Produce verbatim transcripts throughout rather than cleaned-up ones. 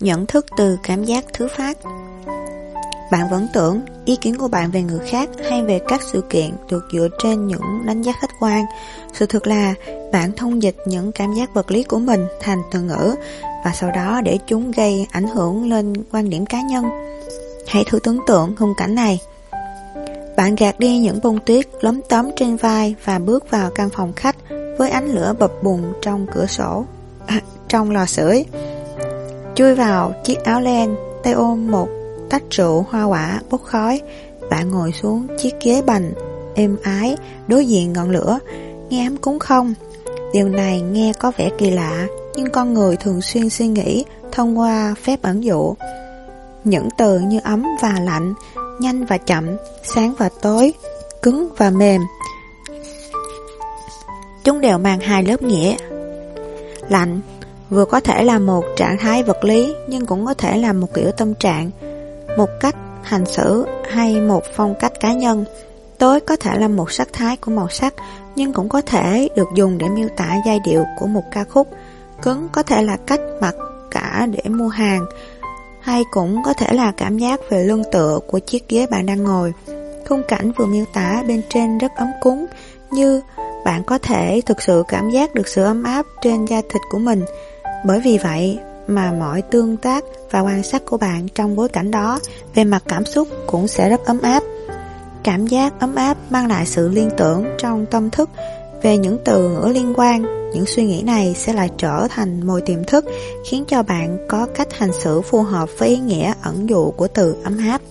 Nhận thức từ cảm giác thứ phát. Bạn vẫn tưởng ý kiến của bạn về người khác hay về các sự kiện được dựa trên những đánh giá khách quan. Sự thực là bạn thông dịch những cảm giác vật lý của mình thành từ ngữ và sau đó để chúng gây ảnh hưởng lên quan điểm cá nhân. Hãy thử tưởng tượng khung cảnh này. Bạn gạt đi những bông tuyết lấm tấm trên vai và bước vào căn phòng khách với ánh lửa bập bùng trong cửa sổ, à, trong lò sưởi. Chui vào chiếc áo len, tay ôm một tách rượu hoa quả bốc khói. Bạn ngồi xuống chiếc ghế bành êm ái đối diện ngọn lửa. Nghe ấm cúng không? Điều này nghe có vẻ kỳ lạ, nhưng con người thường xuyên suy nghĩ thông qua phép ẩn dụ. Những từ như ấm và lạnh, nhanh và chậm, sáng và tối, cứng và mềm, chúng đều mang hai lớp nghĩa. Lạnh vừa có thể là một trạng thái vật lý, nhưng cũng có thể là một kiểu tâm trạng, một cách hành xử hay một phong cách cá nhân. Tối có thể là một sắc thái của màu sắc, nhưng cũng có thể được dùng để miêu tả giai điệu của một ca khúc. Cứng có thể là cách mặc cả để mua hàng, hay cũng có thể là cảm giác về lưng tựa của chiếc ghế bạn đang ngồi. Khung cảnh vừa miêu tả bên trên rất ấm cúng, như bạn có thể thực sự cảm giác được sự ấm áp trên da thịt của mình. Bởi vì vậy mà mọi tương tác và quan sát của bạn trong bối cảnh đó về mặt cảm xúc cũng sẽ rất ấm áp. Cảm giác ấm áp mang lại sự liên tưởng trong tâm thức về những từ ngữ liên quan. Những suy nghĩ này sẽ lại trở thành mồi tiềm thức, khiến cho bạn có cách hành xử phù hợp với ý nghĩa ẩn dụ của từ ấm áp.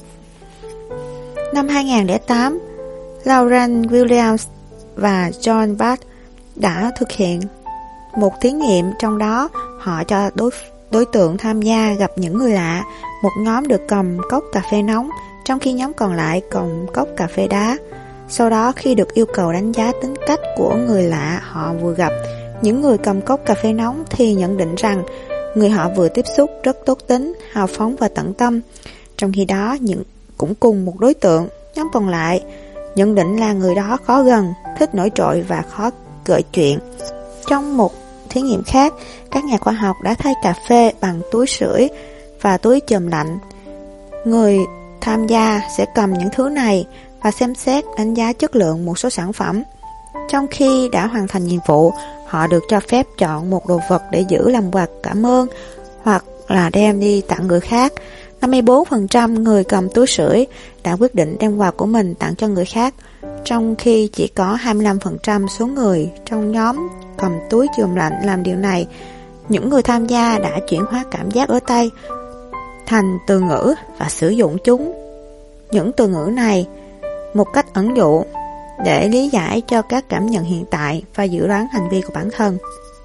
Năm hai không không tám, Lauren Williams và John Barth đã thực hiện một thí nghiệm, trong đó họ cho đối, đối tượng tham gia gặp những người lạ. Một nhóm được cầm cốc cà phê nóng, trong khi nhóm còn lại cầm cốc cà phê đá. Sau đó khi được yêu cầu đánh giá tính cách của người lạ họ vừa gặp, những người cầm cốc cà phê nóng thì nhận định rằng người họ vừa tiếp xúc rất tốt tính, hào phóng và tận tâm. Trong khi đó, những cũng cùng một đối tượng, nhóm còn lại nhận định là người đó khó gần, thích nổi trội và khó gợi chuyện. Trong một thí nghiệm khác, các nhà khoa học đã thay cà phê bằng túi sưởi và túi chườm lạnh. Người tham gia sẽ cầm những thứ này và xem xét đánh giá chất lượng một số sản phẩm. Trong khi đã hoàn thành nhiệm vụ, họ được cho phép chọn một đồ vật để giữ làm quà cảm ơn hoặc là đem đi tặng người khác. năm mươi bốn phần trăm người cầm túi sưởi đã quyết định đem quà của mình tặng cho người khác, trong khi chỉ có hai mươi lăm phần trăm số người trong nhóm cầm túi chườm lạnh làm điều này. Những người tham gia đã chuyển hóa cảm giác ở tay thành từ ngữ và sử dụng chúng, những từ ngữ này, một cách ẩn dụ để lý giải cho các cảm nhận hiện tại và dự đoán hành vi của bản thân.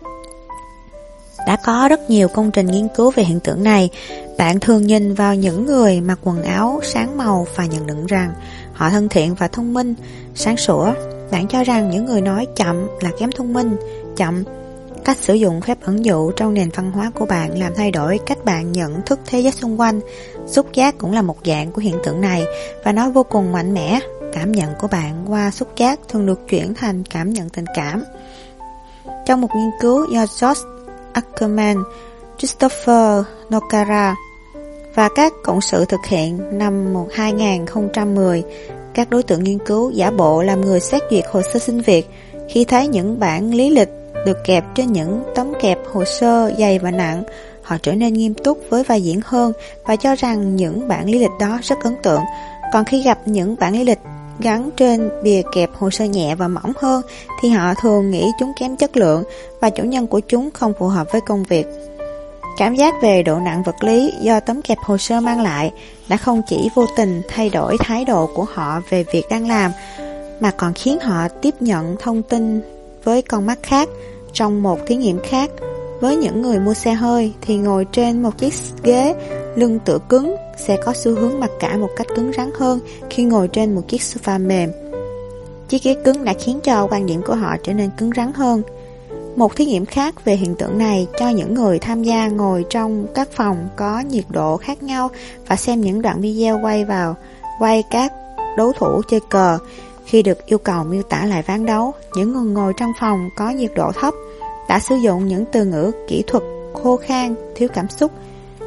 Đã có rất nhiều công trình nghiên cứu về hiện tượng này. Bạn thường nhìn vào những người mặc quần áo sáng màu và nhận định rằng họ thân thiện và thông minh, sáng sủa. Bạn cho rằng những người nói chậm là kém thông minh, chậm. Cách sử dụng phép ẩn dụ trong nền văn hóa của bạn làm thay đổi cách bạn nhận thức thế giới xung quanh. Xúc giác cũng là một dạng của hiện tượng này và nó vô cùng mạnh mẽ. Cảm nhận của bạn qua xúc giác thường được chuyển thành cảm nhận tình cảm. Trong một nghiên cứu do George Ackerman, Christopher Nokara và các cộng sự thực hiện năm hai không một không, các đối tượng nghiên cứu giả bộ làm người xét duyệt hồ sơ xin việc. Khi thấy những bản lý lịch được kẹp trên những tấm kẹp hồ sơ dày và nặng, họ trở nên nghiêm túc với vai diễn hơn và cho rằng những bản lý lịch đó rất ấn tượng. Còn khi gặp những bản lý lịch gắn trên bìa kẹp hồ sơ nhẹ và mỏng hơn thì họ thường nghĩ chúng kém chất lượng và chủ nhân của chúng không phù hợp với công việc. Cảm giác về độ nặng vật lý do tấm kẹp hồ sơ mang lại đã không chỉ vô tình thay đổi thái độ của họ về việc đang làm, mà còn khiến họ tiếp nhận thông tin với con mắt khác. Trong một thí nghiệm khác, với những người mua xe hơi thì ngồi trên một chiếc ghế lưng tựa cứng sẽ có xu hướng mặc cả một cách cứng rắn hơn khi ngồi trên một chiếc sofa mềm. Chiếc ghế cứng đã khiến cho quan điểm của họ trở nên cứng rắn hơn. Một thí nghiệm khác về hiện tượng này cho những người tham gia ngồi trong các phòng có nhiệt độ khác nhau và xem những đoạn video quay vào quay các đấu thủ chơi cờ. Khi được yêu cầu miêu tả lại ván đấu, những người ngồi trong phòng có nhiệt độ thấp đã sử dụng những từ ngữ kỹ thuật khô khan, thiếu cảm xúc.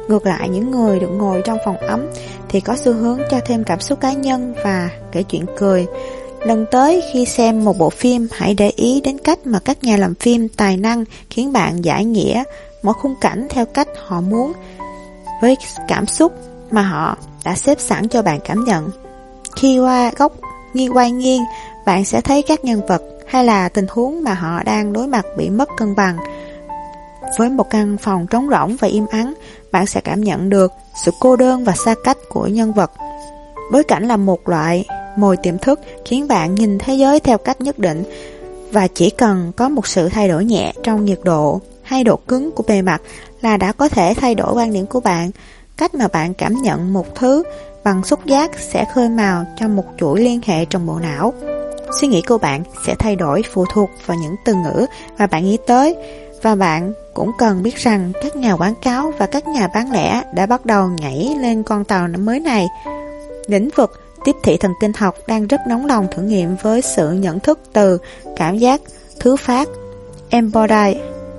Ngược lại, những người được ngồi trong phòng ấm thì có xu hướng cho thêm cảm xúc cá nhân và kể chuyện cười. Lần tới khi xem một bộ phim, hãy để ý đến cách mà các nhà làm phim tài năng khiến bạn giải nghĩa mỗi khung cảnh theo cách họ muốn, với cảm xúc mà họ đã xếp sẵn cho bạn cảm nhận. Khi qua góc nghiêng quay nghiêng, bạn sẽ thấy các nhân vật hay là tình huống mà họ đang đối mặt bị mất cân bằng. Với một căn phòng trống rỗng và im ắng, bạn sẽ cảm nhận được sự cô đơn và xa cách của nhân vật. Bối cảnh là một loại mồi tiềm thức khiến bạn nhìn thế giới theo cách nhất định, và chỉ cần có một sự thay đổi nhẹ trong nhiệt độ hay độ cứng của bề mặt là đã có thể thay đổi quan điểm của bạn. Cách mà bạn cảm nhận một thứ bằng xúc giác sẽ khơi mào cho một chuỗi liên hệ trong bộ não. Suy nghĩ của bạn sẽ thay đổi phụ thuộc vào những từ ngữ mà bạn nghĩ tới, và bạn cũng cần biết rằng các nhà quảng cáo và các nhà bán lẻ đã bắt đầu nhảy lên con tàu mới này. Lĩnh vực tiếp thị thần kinh học đang rất nóng lòng thử nghiệm với sự nhận thức từ cảm giác thứ phát, embodied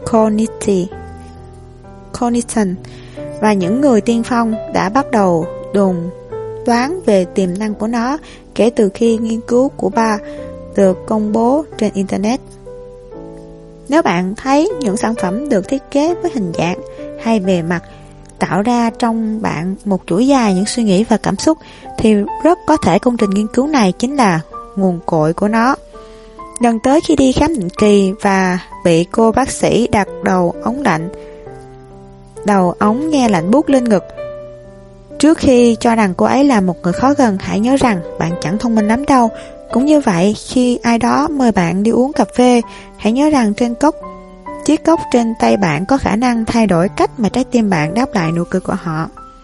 cognition, và những người tiên phong đã bắt đầu đồn đoán về tiềm năng của nó kể từ khi nghiên cứu của ba được công bố trên Internet. Nếu bạn thấy những sản phẩm được thiết kế với hình dạng hay bề mặt tạo ra trong bạn một chuỗi dài những suy nghĩ và cảm xúc, thì rất có thể công trình nghiên cứu này chính là nguồn cội của nó. Lần tới khi đi khám định kỳ và bị cô bác sĩ đặt đầu ống lạnh, đầu ống nghe lạnh buốt lên ngực, trước khi cho rằng cô ấy là một người khó gần, hãy nhớ rằng bạn chẳng thông minh lắm đâu. Cũng như vậy, khi ai đó mời bạn đi uống cà phê, hãy nhớ rằng trên cốc chiếc cốc trên tay bạn có khả năng thay đổi cách mà trái tim bạn đáp lại nụ cười của họ.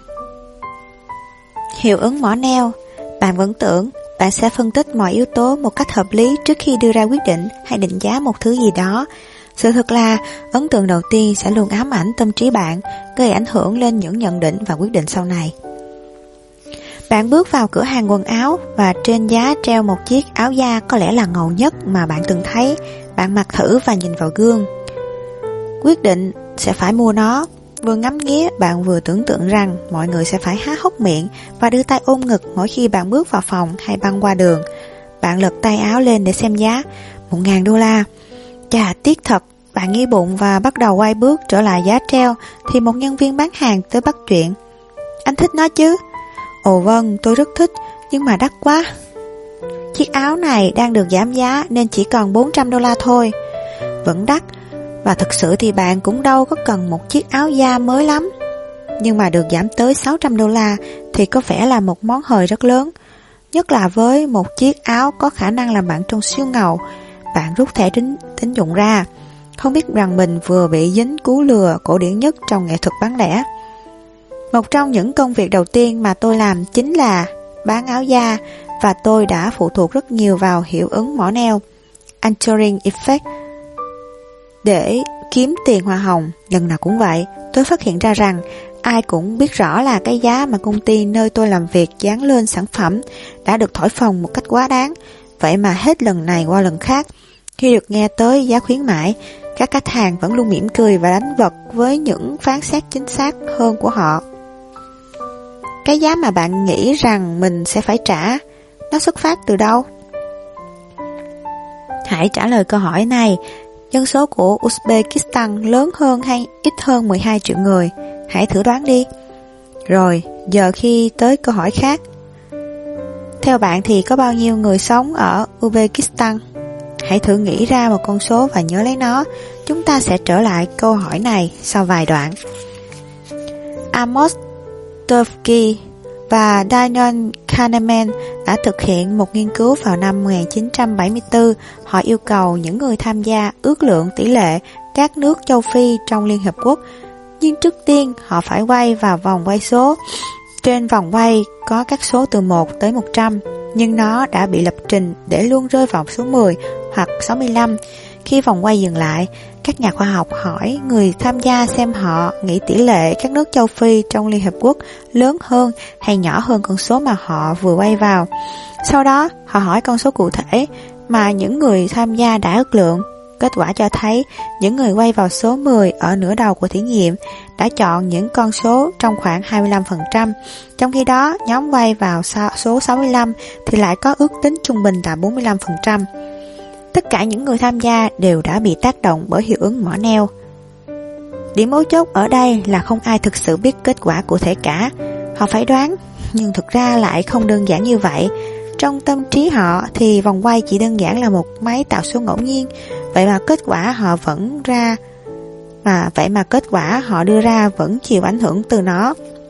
Hiệu ứng mỏ neo. Bạn vẫn tưởng bạn sẽ phân tích mọi yếu tố một cách hợp lý trước khi đưa ra quyết định hay định giá một thứ gì đó. Sự thật là ấn tượng đầu tiên sẽ luôn ám ảnh tâm trí bạn, gây ảnh hưởng lên những nhận định và quyết định sau này. Bạn bước vào cửa hàng quần áo và trên giá treo một chiếc áo da có lẽ là ngầu nhất mà bạn từng thấy. Bạn mặc thử và nhìn vào gương, quyết định sẽ phải mua nó. Vừa ngắm nghía, bạn vừa tưởng tượng rằng mọi người sẽ phải há hốc miệng và đưa tay ôm ngực mỗi khi bạn bước vào phòng hay băng qua đường. Bạn lật tay áo lên để xem giá, một ngàn đô la. Chà, tiếc thật. Bạn nghĩ bụng và bắt đầu quay bước trở lại giá treo, thì một nhân viên bán hàng tới bắt chuyện. Anh thích nó chứ? Ồ vâng, tôi rất thích, nhưng mà đắt quá. Chiếc áo này đang được giảm giá nên chỉ còn bốn trăm đô la thôi. Vẫn đắt, và thực sự thì bạn cũng đâu có cần một chiếc áo da mới lắm. Nhưng mà được giảm tới sáu trăm đô la thì có vẻ là một món hời rất lớn. Nhất là với một chiếc áo có khả năng làm bạn trông siêu ngầu. Bạn rút thẻ tín, tín dụng ra, không biết rằng mình vừa bị dính cú lừa cổ điển nhất trong nghệ thuật bán lẻ. Một trong những công việc đầu tiên mà tôi làm chính là bán áo da, và tôi đã phụ thuộc rất nhiều vào hiệu ứng mỏ neo, anchoring effect, để kiếm tiền hoa hồng. Lần nào cũng vậy, tôi phát hiện ra rằng ai cũng biết rõ là cái giá mà công ty nơi tôi làm việc dán lên sản phẩm đã được thổi phồng một cách quá đáng. Vậy mà hết lần này qua lần khác, khi được nghe tới giá khuyến mãi, các khách hàng vẫn luôn mỉm cười và đánh vật với những phán xét chính xác hơn của họ. Cái giá mà bạn nghĩ rằng mình sẽ phải trả, nó xuất phát từ đâu? Hãy trả lời câu hỏi này. Dân số của Uzbekistan lớn hơn hay ít hơn mười hai triệu người? Hãy thử đoán đi. Rồi, giờ khi tới câu hỏi khác. Theo bạn thì có bao nhiêu người sống ở Uzbekistan? Hãy thử nghĩ ra một con số và nhớ lấy nó. Chúng ta sẽ trở lại câu hỏi này sau vài đoạn. Amos Tversky và Daniel Kahneman đã thực hiện một nghiên cứu vào năm một nghìn chín trăm bảy mươi tư. Họ yêu cầu những người tham gia ước lượng tỷ lệ các nước châu Phi trong Liên Hợp Quốc. Nhưng trước tiên họ phải quay vào vòng quay số. Trên vòng quay có các số từ một tới một trăm, nhưng nó đã bị lập trình để luôn rơi vào số mười hoặc sáu mươi lăm. Khi vòng quay dừng lại, các nhà khoa học hỏi người tham gia xem họ nghĩ tỷ lệ các nước châu Phi trong Liên Hợp Quốc lớn hơn hay nhỏ hơn con số mà họ vừa quay vào. Sau đó, họ hỏi con số cụ thể mà những người tham gia đã ước lượng. Kết quả cho thấy những người quay vào số mười ở nửa đầu của thí nghiệm đã chọn những con số trong khoảng hai mươi lăm phần trăm, trong khi đó nhóm quay vào số sáu mươi lăm thì lại có ước tính trung bình là bốn mươi lăm phần trăm. Tất cả những người tham gia đều đã bị tác động bởi hiệu ứng mỏ neo. Điểm mấu chốt ở đây là không ai thực sự biết kết quả cụ thể cả. Họ phải đoán, nhưng thực ra lại không đơn giản như vậy. Trong tâm trí họ thì vòng quay chỉ đơn giản là một máy tạo số ngẫu nhiên, vậy mà kết quả họ vẫn ra mà vậy mà kết quả họ đưa ra vẫn chịu ảnh hưởng từ nó.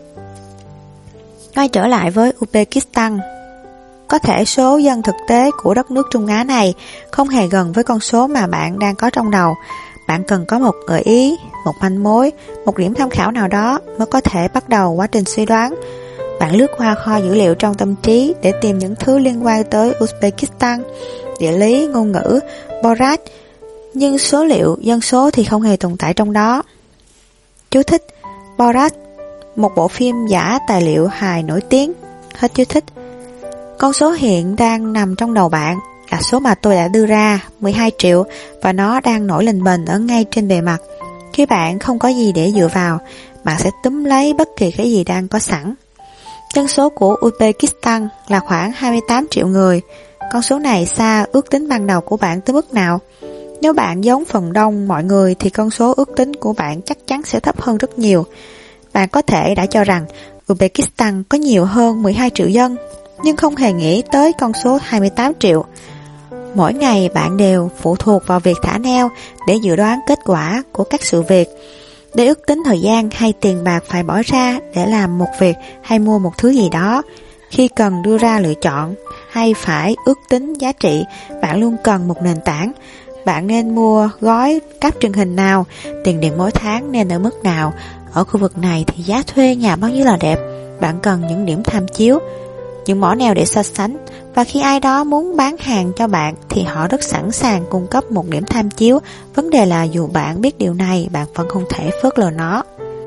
Quay trở lại với Uzbekistan, có thể số dân thực tế của đất nước Trung Á này không hề gần với con số mà bạn đang có trong đầu. Bạn cần có một gợi ý, một manh mối, một điểm tham khảo nào đó mới có thể bắt đầu quá trình suy đoán. Bạn lướt qua kho dữ liệu trong tâm trí để tìm những thứ liên quan tới Uzbekistan, địa lý, ngôn ngữ, Borat, nhưng số liệu dân số thì không hề tồn tại trong đó. Chú thích: Borat, một bộ phim giả tài liệu hài nổi tiếng. Hết chú thích. Con số hiện đang nằm trong đầu bạn là số mà tôi đã đưa ra, mười hai triệu, và nó đang nổi lềnh bềnh ở ngay trên bề mặt. Khi bạn không có gì để dựa vào, bạn sẽ túm lấy bất kỳ cái gì đang có sẵn. Dân số của Uzbekistan là khoảng hai mươi tám triệu người. Con số này xa ước tính ban đầu của bạn tới mức nào? Nếu bạn giống phần đông mọi người thì con số ước tính của bạn chắc chắn sẽ thấp hơn rất nhiều. Bạn có thể đã cho rằng Uzbekistan có nhiều hơn mười hai triệu dân, nhưng không hề nghĩ tới con số hai mươi tám triệu. Mỗi ngày bạn đều phụ thuộc vào việc thả neo để dự đoán kết quả của các sự việc, để ước tính thời gian hay tiền bạc phải bỏ ra để làm một việc hay mua một thứ gì đó. Khi cần đưa ra lựa chọn hay phải ước tính giá trị, bạn luôn cần một nền tảng. Bạn nên mua gói cáp truyền hình nào, tiền điện mỗi tháng nên ở mức nào, ở khu vực này thì giá thuê nhà bao nhiêu là đẹp. Bạn cần những điểm tham chiếu, những mỏ neo để so sánh, và khi ai đó muốn bán hàng cho bạn thì họ rất sẵn sàng cung cấp một điểm tham chiếu. Vấn đề là dù bạn biết điều này, bạn vẫn không thể phớt lờ nó.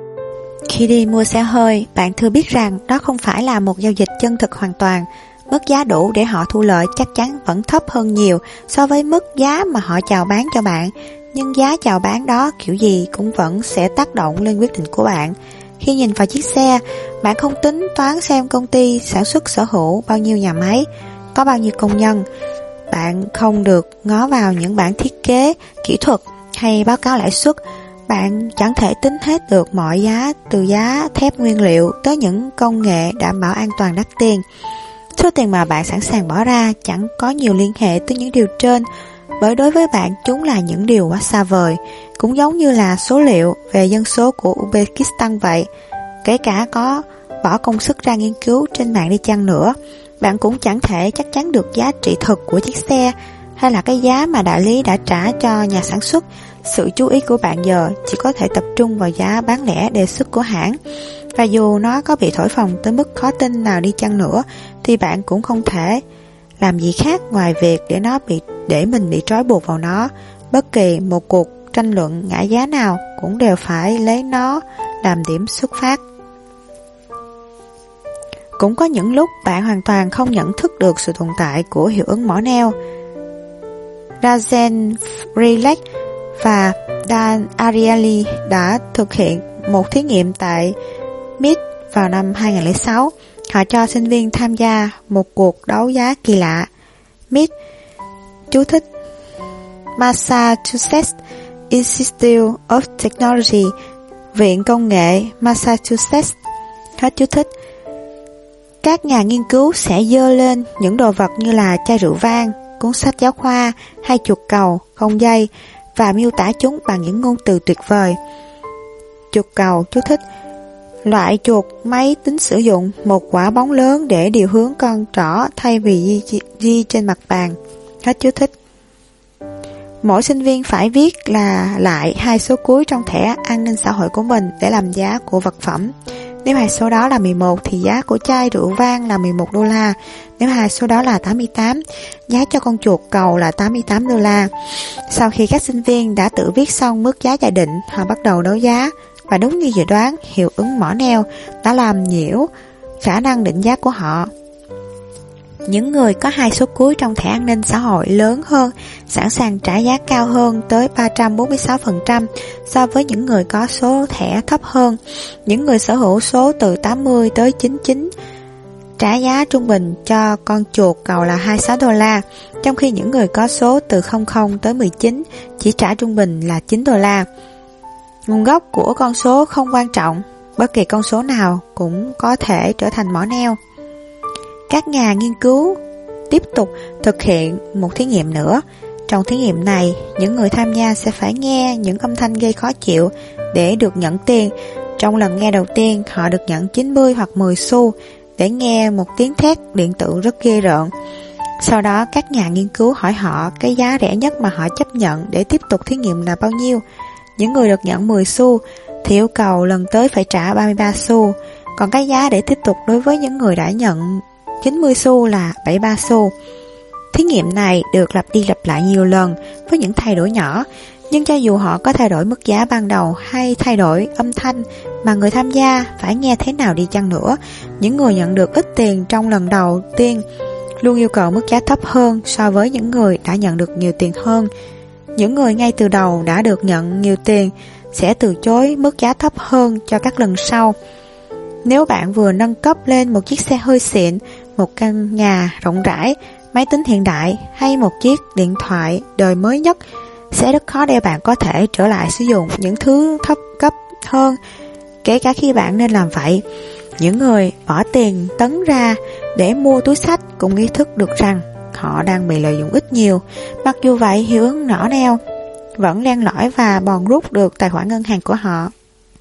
Khi đi mua xe hơi, bạn thừa biết rằng đó không phải là một giao dịch chân thực hoàn toàn. Mức giá đủ để họ thu lợi chắc chắn vẫn thấp hơn nhiều so với mức giá mà họ chào bán cho bạn, nhưng giá chào bán đó kiểu gì cũng vẫn sẽ tác động lên quyết định của bạn. Khi nhìn vào chiếc xe, bạn không tính toán xem công ty sản xuất sở hữu bao nhiêu nhà máy, có bao nhiêu công nhân. Bạn không được ngó vào những bản thiết kế, kỹ thuật hay báo cáo lãi suất. Bạn chẳng thể tính hết được mọi giá, từ giá thép nguyên liệu tới những công nghệ đảm bảo an toàn đắt tiền. Số tiền mà bạn sẵn sàng bỏ ra chẳng có nhiều liên hệ tới những điều trên, bởi đối với bạn chúng là những điều quá xa vời, cũng giống như là số liệu về dân số của Uzbekistan vậy. Kể cả có bỏ công sức ra nghiên cứu trên mạng đi chăng nữa, bạn cũng chẳng thể chắc chắn được giá trị thực của chiếc xe hay là cái giá mà đại lý đã trả cho nhà sản xuất. Sự chú ý của bạn giờ chỉ có thể tập trung vào giá bán lẻ đề xuất của hãng, và dù nó có bị thổi phồng tới mức khó tin nào đi chăng nữa thì bạn cũng không thể làm gì khác ngoài việc để nó bị để mình bị trói buộc vào nó. Bất kỳ một cuộc tranh luận ngã giá nào cũng đều phải lấy nó làm điểm xuất phát. Cũng có những lúc bạn hoàn toàn không nhận thức được sự tồn tại của hiệu ứng mỏ neo. Rajen Rilek và Dan Ariely đã thực hiện một thí nghiệm tại em i tê vào năm hai không không sáu. Họ cho sinh viên tham gia một cuộc đấu giá kỳ lạ. em i tê, chú thích, Massachusetts Institute of Technology, Viện Công nghệ Massachusetts. Hết chú thích. Các nhà nghiên cứu sẽ dơ lên những đồ vật như là chai rượu vang, cuốn sách giáo khoa hay chuột cầu, không dây và miêu tả chúng bằng những ngôn từ tuyệt vời. Chuột cầu, chú thích, loại chuột máy tính sử dụng một quả bóng lớn để điều hướng con trỏ thay vì di, di trên mặt bàn. Hết chú thích. Mỗi sinh viên phải viết là lại hai số cuối trong thẻ an ninh xã hội của mình để làm giá của vật phẩm. Nếu hai số đó là mười một thì giá của chai rượu vang là mười một đô la. Nếu hai số đó là tám mươi tám, giá cho con chuột cầu là tám mươi tám đô la. Sau khi các sinh viên đã tự viết xong mức giá giả định, họ bắt đầu đấu giá. Và đúng như dự đoán, hiệu ứng mỏ neo đã làm nhiễu khả năng định giá của họ. Những người có hai số cuối trong thẻ an ninh xã hội lớn hơn sẵn sàng trả giá cao hơn tới ba trăm bốn mươi sáu phần trăm so với những người có số thẻ thấp hơn. Những người sở hữu số từ tám mươi tới chín mươi chín trả giá trung bình cho con chuột cầu là hai mươi sáu đô la, trong khi những người có số từ không không tới mười chín chỉ trả trung bình là chín đô la. Nguồn gốc của con số không quan trọng, bất kỳ con số nào cũng có thể trở thành mỏ neo. Các nhà nghiên cứu tiếp tục thực hiện một thí nghiệm nữa. Trong thí nghiệm này, những người tham gia sẽ phải nghe những âm thanh gây khó chịu để được nhận tiền. Trong lần nghe đầu tiên, họ được nhận chín mươi hoặc mười xu để nghe một tiếng thét điện tử rất ghê rợn. Sau đó, các nhà nghiên cứu hỏi họ cái giá rẻ nhất mà họ chấp nhận để tiếp tục thí nghiệm là bao nhiêu. Những người được nhận mười xu thì yêu cầu lần tới phải trả ba mươi ba xu, còn cái giá để tiếp tục đối với những người đã nhận chín mươi xu là bảy mươi ba xu. Thí nghiệm này được lặp đi lặp lại nhiều lần với những thay đổi nhỏ, nhưng cho dù họ có thay đổi mức giá ban đầu hay thay đổi âm thanh mà người tham gia phải nghe thế nào đi chăng nữa, những người nhận được ít tiền trong lần đầu tiên luôn yêu cầu mức giá thấp hơn so với những người đã nhận được nhiều tiền hơn. Những người ngay từ đầu đã được nhận nhiều tiền sẽ từ chối mức giá thấp hơn cho các lần sau. Nếu bạn vừa nâng cấp lên một chiếc xe hơi xịn, một căn nhà rộng rãi, máy tính hiện đại hay một chiếc điện thoại đời mới nhất, sẽ rất khó để bạn có thể trở lại sử dụng những thứ thấp cấp hơn, kể cả khi bạn nên làm vậy. Những người bỏ tiền tấn ra để mua túi xách cũng ý thức được rằng họ đang bị lợi dụng ít nhiều. Mặc dù vậy, hiệu ứng nỏ neo vẫn len lỏi và bòn rút được tài khoản ngân hàng của họ.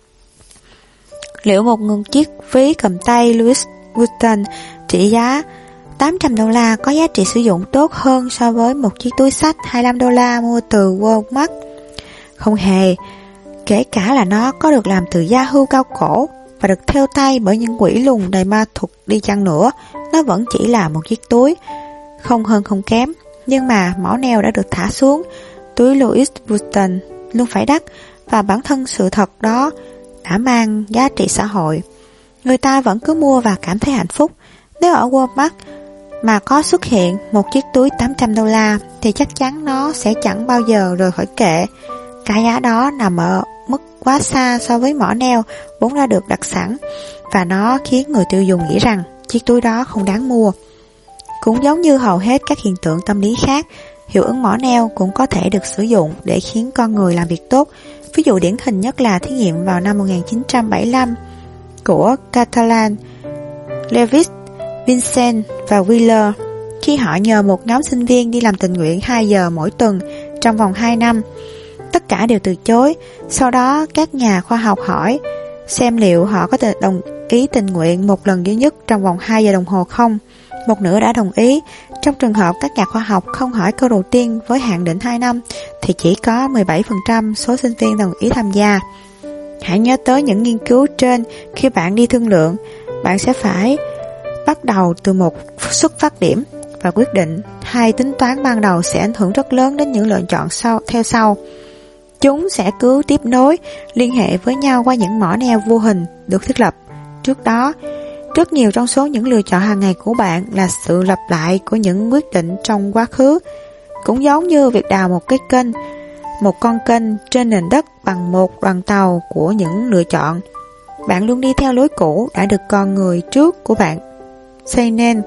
Liệu một nguồn chiếc ví cầm tay Louis Vuitton trị giá tám trăm đô la có giá trị sử dụng tốt hơn so với một chiếc túi xách hai mươi lăm đô la mua từ Walmart? Không hề. Kể cả là nó có được làm từ da hươu cao cổ và được thêu tay bởi những quỷ lùn đầy ma thuật đi chăng nữa, nó vẫn chỉ là một chiếc túi, không hơn không kém. Nhưng mà mỏ neo đã được thả xuống, túi Louis Vuitton luôn phải đắt, và bản thân sự thật đó đã mang giá trị xã hội. Người ta vẫn cứ mua và cảm thấy hạnh phúc. Nếu ở Walmart mà có xuất hiện một chiếc túi tám trăm đô la thì chắc chắn nó sẽ chẳng bao giờ rời khỏi kệ. Cái giá đó nằm ở mức quá xa so với mỏ neo vốn đã được đặt sẵn, và nó khiến người tiêu dùng nghĩ rằng chiếc túi đó không đáng mua. Cũng giống như hầu hết các hiện tượng tâm lý khác, hiệu ứng mỏ neo cũng có thể được sử dụng để khiến con người làm việc tốt. Ví dụ điển hình nhất là thí nghiệm vào năm một nghìn chín trăm bảy mươi lăm của Catalan, Lewis, Vincent và Wheeler, khi họ nhờ một nhóm sinh viên đi làm tình nguyện hai giờ mỗi tuần trong vòng hai năm. Tất cả đều từ chối. Sau đó các nhà khoa học hỏi xem liệu họ có thể đồng ý tình nguyện một lần duy nhất trong vòng hai giờ đồng hồ không. Một nửa đã đồng ý. Trong trường hợp các nhà khoa học không hỏi câu đầu tiên với hạn định hai năm thì chỉ có mười bảy phần trăm số sinh viên đồng ý tham gia. Hãy nhớ tới những nghiên cứu trên khi bạn đi thương lượng. Bạn sẽ phải bắt đầu từ một xuất phát điểm và quyết định hai tính toán ban đầu sẽ ảnh hưởng rất lớn đến những lựa chọn sau theo sau. Chúng sẽ cứ tiếp nối, liên hệ với nhau qua những mỏ neo vô hình được thiết lập. Trước đó, rất nhiều trong số những lựa chọn hàng ngày của bạn là sự lặp lại của những quyết định trong quá khứ. Cũng giống như việc đào một cái kênh, một con kênh trên nền đất bằng một đoàn tàu của những lựa chọn. Bạn luôn đi theo lối cũ đã được con người trước của bạn xây nên.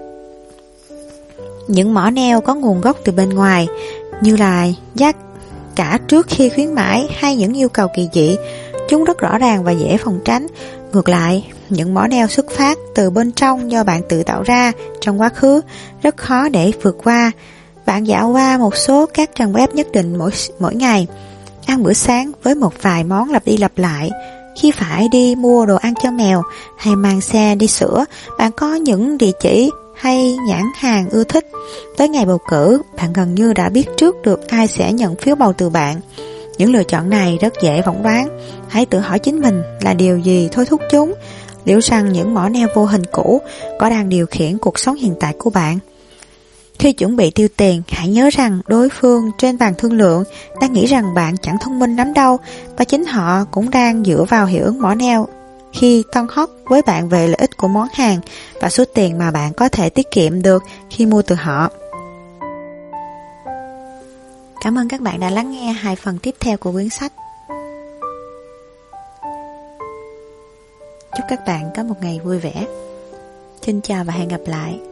Những mỏ neo có nguồn gốc từ bên ngoài, như là giá cả trước khi khuyến mãi hay những yêu cầu kỳ dị, chúng rất rõ ràng và dễ phòng tránh. Ngược lại, những mỏ neo xuất phát từ bên trong do bạn tự tạo ra trong quá khứ rất khó để vượt qua. Bạn dạo qua một số các trang web nhất định mỗi, mỗi ngày, ăn bữa sáng với một vài món lặp đi lặp lại. Khi phải đi mua đồ ăn cho mèo hay mang xe đi sửa, bạn có những địa chỉ hay nhãn hàng ưa thích. Tới ngày bầu cử, bạn gần như đã biết trước được ai sẽ nhận phiếu bầu từ bạn. Những lựa chọn này rất dễ phỏng đoán. Hãy tự hỏi chính mình là điều gì thôi thúc chúng. Liệu rằng những mỏ neo vô hình cũ có đang điều khiển cuộc sống hiện tại của bạn? Khi chuẩn bị tiêu tiền, hãy nhớ rằng đối phương trên bàn thương lượng đang nghĩ rằng bạn chẳng thông minh lắm đâu, và chính họ cũng đang dựa vào hiệu ứng mỏ neo khi thân hót với bạn về lợi ích của món hàng và số tiền mà bạn có thể tiết kiệm được khi mua từ họ. Cảm ơn các bạn đã lắng nghe hai phần tiếp theo của quyển sách. Chúc các bạn có một ngày vui vẻ. Xin chào và hẹn gặp lại.